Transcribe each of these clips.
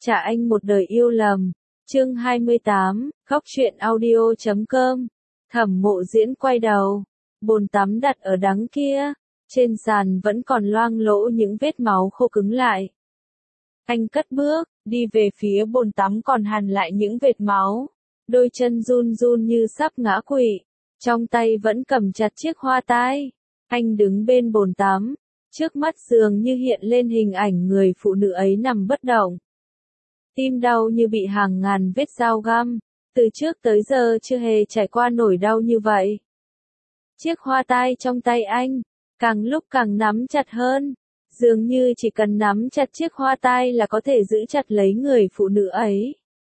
Trả anh một đời yêu lầm. Chương 28, Khóc Chuyện Audio.com. Thẩm Mộ Diễn quay đầu. Bồn tắm đặt ở đằng kia. Trên sàn vẫn còn loang lỗ những vết máu khô cứng lại. Anh cất bước, đi về phía bồn tắm còn hằn lại những vệt máu. Đôi chân run run như sắp ngã quỵ. Trong tay vẫn cầm chặt chiếc hoa tai. Anh đứng bên bồn tắm. Trước mắt dường như hiện lên hình ảnh người phụ nữ ấy nằm bất động. Tim đau như bị hàng ngàn vết dao găm. Từ trước tới giờ chưa hề trải qua nỗi đau như vậy. Chiếc hoa tai trong tay anh, càng lúc càng nắm chặt hơn. Dường như chỉ cần nắm chặt chiếc hoa tai là có thể giữ chặt lấy người phụ nữ ấy.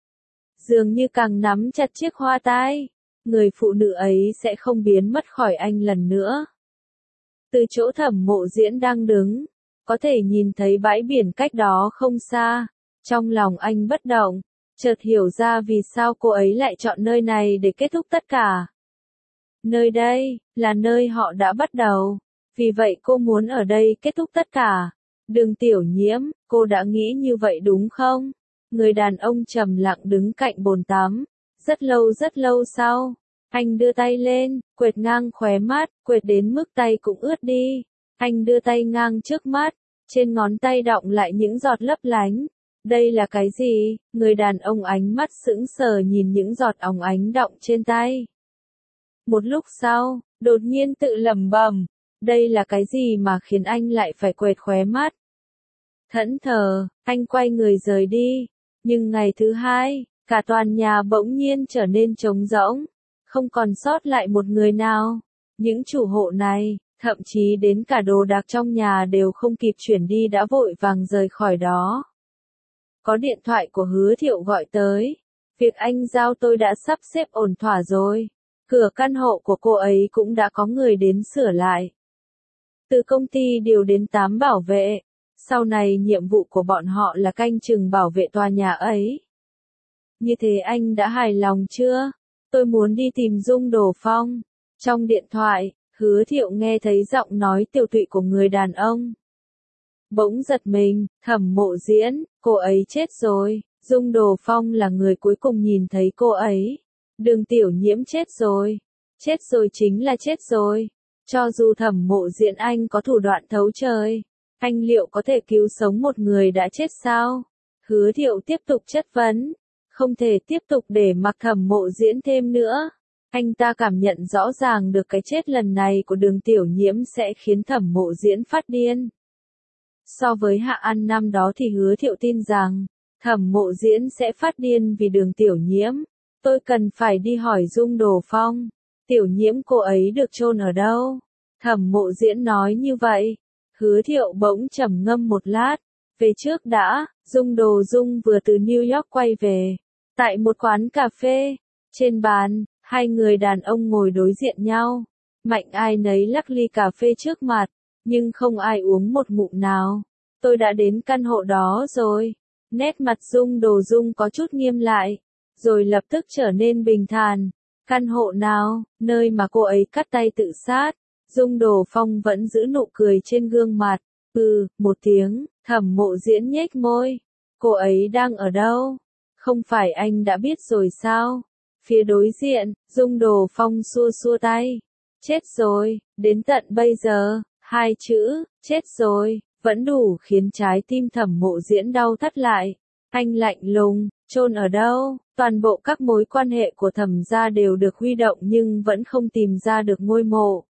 Dường như càng nắm chặt chiếc hoa tai, người phụ nữ ấy sẽ không biến mất khỏi anh lần nữa. Từ chỗ Thẩm Mộ Diễn đang đứng, có thể nhìn thấy bãi biển cách đó không xa. Trong lòng anh bất động, chợt hiểu ra vì sao cô ấy lại chọn nơi này để kết thúc tất cả. Nơi đây, là nơi họ đã bắt đầu. Vì vậy cô muốn ở đây kết thúc tất cả. Đường Tiểu Nhiễm, cô đã nghĩ như vậy đúng không? Người đàn ông trầm lặng đứng cạnh bồn tắm. Rất lâu sau, anh đưa tay lên, quệt ngang khóe mắt, quệt đến mức tay cũng ướt đi. Anh đưa tay ngang trước mắt, trên ngón tay đọng lại những giọt lấp lánh. Đây là cái gì? Người đàn ông ánh mắt sững sờ nhìn những giọt óng ánh đọng trên tay. Một lúc sau, đột nhiên tự lẩm bẩm, đây là cái gì mà khiến anh lại phải quệt khóe mắt? Thẫn thờ, anh quay người rời đi. Nhưng ngày thứ hai, cả toàn nhà bỗng nhiên trở nên trống rỗng, không còn sót lại một người nào. Những chủ hộ này, thậm chí đến cả đồ đạc trong nhà đều không kịp chuyển đi đã vội vàng rời khỏi đó. Có điện thoại của Hứa Thiệu gọi tới. Việc anh giao tôi đã sắp xếp ổn thỏa rồi. Cửa căn hộ của cô ấy cũng đã có người đến sửa lại. Từ công ty điều đến 8 bảo vệ. Sau này nhiệm vụ của bọn họ là canh chừng bảo vệ tòa nhà ấy. Như thế anh đã hài lòng chưa? Tôi muốn đi tìm Dung Đồ Phong. Trong điện thoại, Hứa Thiệu nghe thấy giọng nói tiều tụy của người đàn ông. Bỗng giật mình, Thẩm Mộ Diễn, cô ấy chết rồi. Dung Đồ Phong là người cuối cùng nhìn thấy cô ấy. Đường Tiểu Nhiễm chết rồi. Chết rồi chính là chết rồi. Cho dù Thẩm Mộ Diễn anh có thủ đoạn thấu trời, anh liệu có thể cứu sống một người đã chết sao? Hứa Thiệu tiếp tục chất vấn. Không thể tiếp tục để mặc Thẩm Mộ Diễn thêm nữa. Anh ta cảm nhận rõ ràng được cái chết lần này của Đường Tiểu Nhiễm sẽ khiến Thẩm Mộ Diễn phát điên. So với Hạ An năm đó thì Hứa Thiệu tin rằng, Thẩm Mộ Diễn sẽ phát điên vì Đường Tiểu Nhiễm. Tôi cần phải đi hỏi Dung Đồ Phong. Tiểu Nhiễm cô ấy được chôn ở đâu? Thẩm Mộ Diễn nói như vậy. Hứa Thiệu bỗng trầm ngâm một lát. Về trước đã, Dung Đồ Dung vừa từ New York quay về. Tại một quán cà phê, trên bàn, hai người đàn ông ngồi đối diện nhau. Mạnh ai nấy lắc ly cà phê trước mặt, nhưng không ai uống một ngụm nào. Tôi đã đến căn hộ đó rồi. Nét mặt Dung Đồ Dung có chút nghiêm lại, rồi lập tức trở nên bình thản. Căn hộ nào? Nơi mà cô ấy cắt tay tự sát. Dung Đồ Phong vẫn giữ nụ cười trên gương mặt. Một tiếng, Thẩm Mộ Diễn nhếch môi. Cô ấy đang ở đâu? Không phải anh đã biết rồi sao? Phía đối diện, Dung Đồ Phong xua xua tay. Chết rồi, đến tận bây giờ, hai chữ, chết rồi, vẫn đủ khiến trái tim Thẩm Mộ Diễn đau thắt lại. Anh lạnh lùng, chôn ở đâu? Toàn bộ các mối quan hệ của Thẩm gia đều được huy động nhưng vẫn không tìm ra được ngôi mộ.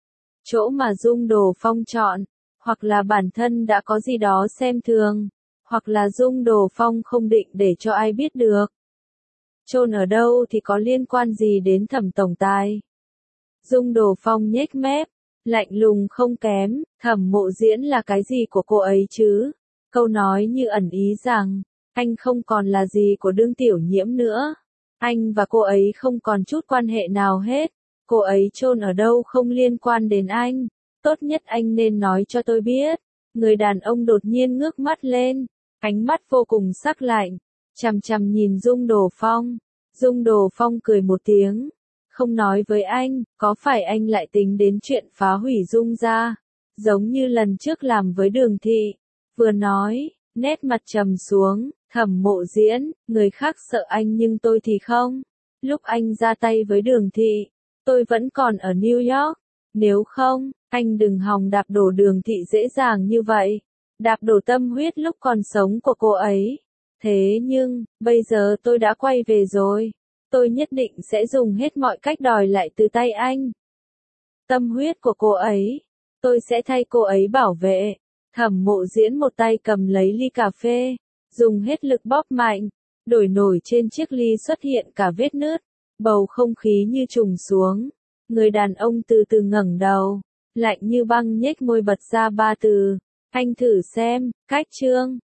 Chỗ mà Dung Đồ Phong chọn, hoặc là bản thân đã có gì đó xem thường, hoặc là Dung Đồ Phong không định để cho ai biết được. Chôn ở đâu thì có liên quan gì đến Thẩm tổng tài? Dung Đồ Phong nhếch mép, lạnh lùng không kém, Thẩm Mộ Diễn là cái gì của cô ấy chứ? Câu nói như ẩn ý rằng, anh không còn là gì của Đường Tiểu Nhiễm nữa. Anh và cô ấy không còn chút quan hệ nào hết. Cô ấy chôn ở đâu không liên quan đến anh. Tốt nhất anh nên nói cho tôi biết. Người đàn ông đột nhiên ngước mắt lên, ánh mắt vô cùng sắc lạnh, chằm chằm nhìn Dung Đồ Phong. Dung Đồ Phong cười một tiếng, không nói với anh, có phải anh lại tính đến chuyện phá hủy Dung gia, giống như lần trước làm với Đường Thị. Vừa nói, nét mặt trầm xuống, Thẩm Mộ Diễn, người khác sợ anh nhưng tôi thì không. Lúc anh ra tay với Đường Thị, tôi vẫn còn ở New York. Nếu không, anh đừng hòng đạp đổ Đường Thị dễ dàng như vậy. Đạp đổ tâm huyết lúc còn sống của cô ấy. Thế nhưng, bây giờ tôi đã quay về rồi. Tôi nhất định sẽ dùng hết mọi cách đòi lại từ tay anh. Tâm huyết của cô ấy. Tôi sẽ thay cô ấy bảo vệ. Thẩm Mộ Diễn một tay cầm lấy ly cà phê, dùng hết lực bóp mạnh. Đổi nổi trên chiếc ly xuất hiện cả vết nứt. Bầu không khí như trùng xuống. Người đàn ông từ từ ngẩng đầu. Lạnh như băng nhếch môi bật ra ba từ. Anh thử xem, cách chương.